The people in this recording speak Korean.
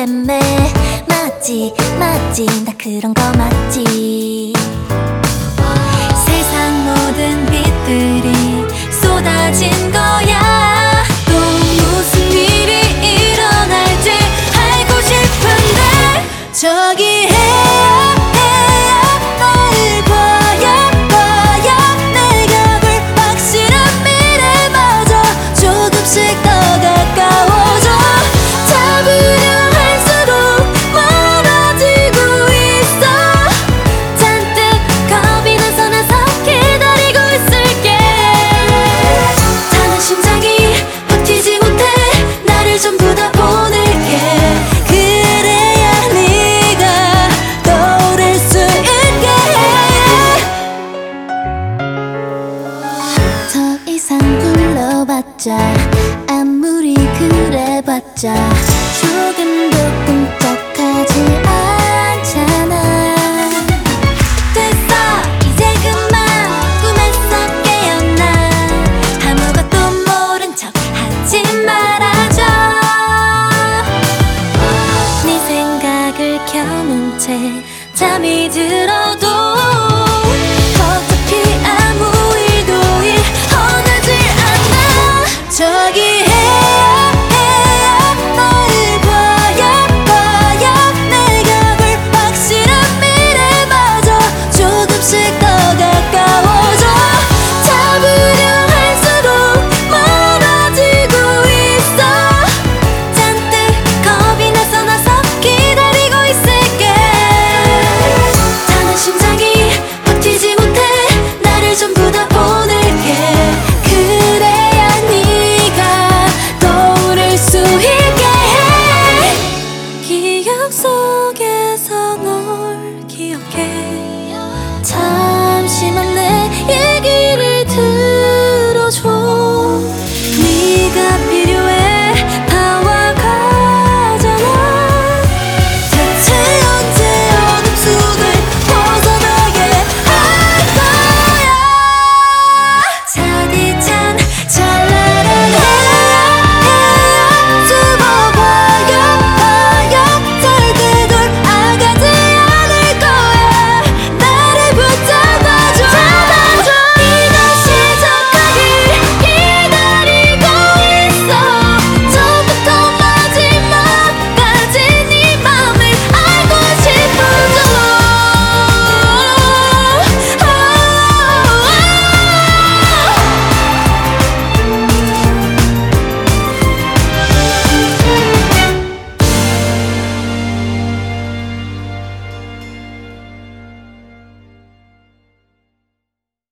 설렘매. 맞지 맞지 나 그런 거 맞지. 세상 모든 빛들이 쏟아진 거야. 또 무슨 일이 일어날지 알고 싶은데 저기 해야 널 봐야 내가 볼 확실한 미래마저 조금씩 더 가까워져. 잡으려 할수록 멀어지고 있어. 잔뜩 겁이 나서 기다리고 있을게. 타는 심장이 버티지 못해 나를 전부 다 보낼게. 그래야 네가 떠오를 수 있게. 더 이상 불러봤자 아무리 그래봤자 조금도 꿈쩍하지 않잖아. 됐어 이제 그만 꿈에서 깨어나. 아무것도 모른 척 하지 말아줘. 네 생각을 켜놓은 채 잠이 들어도 어차피 아무 일도 일어나지 않아. 저기 해야 널 봐야 내가 볼 확실한 미래마저 조금씩 더 가까워져. 잡으려 할수록 멀어지고 있어. 잔뜩 겁이 나서 기다리고 있을게. 타는 심장이 버티지 못해 나를 전부 다 보낼게. 그래야 네가 떠오를 수 있게. 기억 속에서 널 기억해.